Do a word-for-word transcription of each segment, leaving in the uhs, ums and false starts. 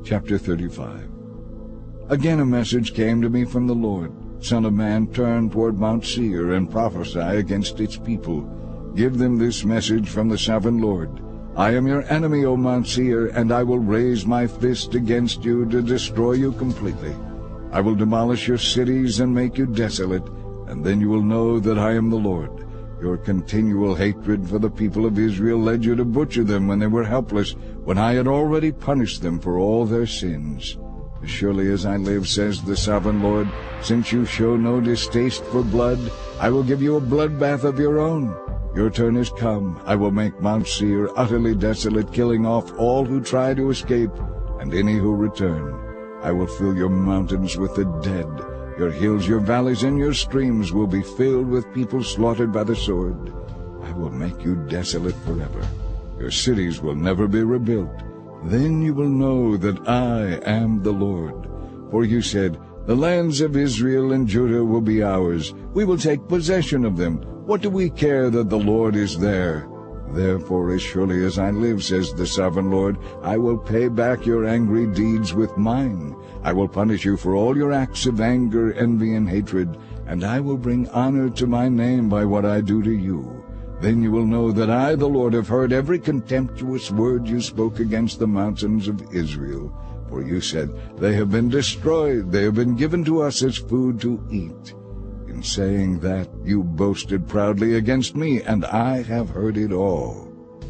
Chapter thirty-five. Again a message came to me from the Lord. Son of man, turn toward Mount Seir and prophesy against its people. Give them this message from the sovereign Lord. I am your enemy, O Mount Seir, and I will raise my fist against you to destroy you completely. I will demolish your cities and make you desolate, and then you will know that I am the Lord. Your continual hatred for the people of Israel led you to butcher them when they were helpless, when I had already punished them for all their sins. As surely as I live, says the sovereign Lord, since you show no distaste for blood, I will give you a bloodbath of your own. Your turn has come. I will make Mount Seir utterly desolate, killing off all who try to escape, and any who return. I will fill your mountains with the dead. Your hills, your valleys, and your streams will be filled with people slaughtered by the sword. I will make you desolate forever. Your cities will never be rebuilt. Then you will know that I am the Lord. For you said, the lands of Israel and Judah will be ours. We will take possession of them. What do we care that the Lord is there? Therefore, as surely as I live, says the sovereign Lord, I will pay back your angry deeds with mine. I will punish you for all your acts of anger, envy, and hatred, and I will bring honor to my name by what I do to you. Then you will know that I, the Lord, have heard every contemptuous word you spoke against the mountains of Israel. For you said, they have been destroyed, they have been given to us as food to eat. In saying that, you boasted proudly against me, and I have heard it all.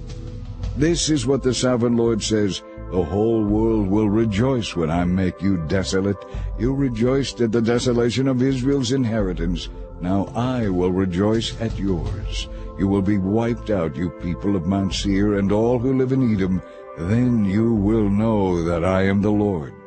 This is what the sovereign Lord says, the whole world will rejoice when I make you desolate. You rejoiced at the desolation of Israel's inheritance. Now I will rejoice at yours. You will be wiped out, you people of Mount Seir, and all who live in Edom. Then you will know that I am the Lord.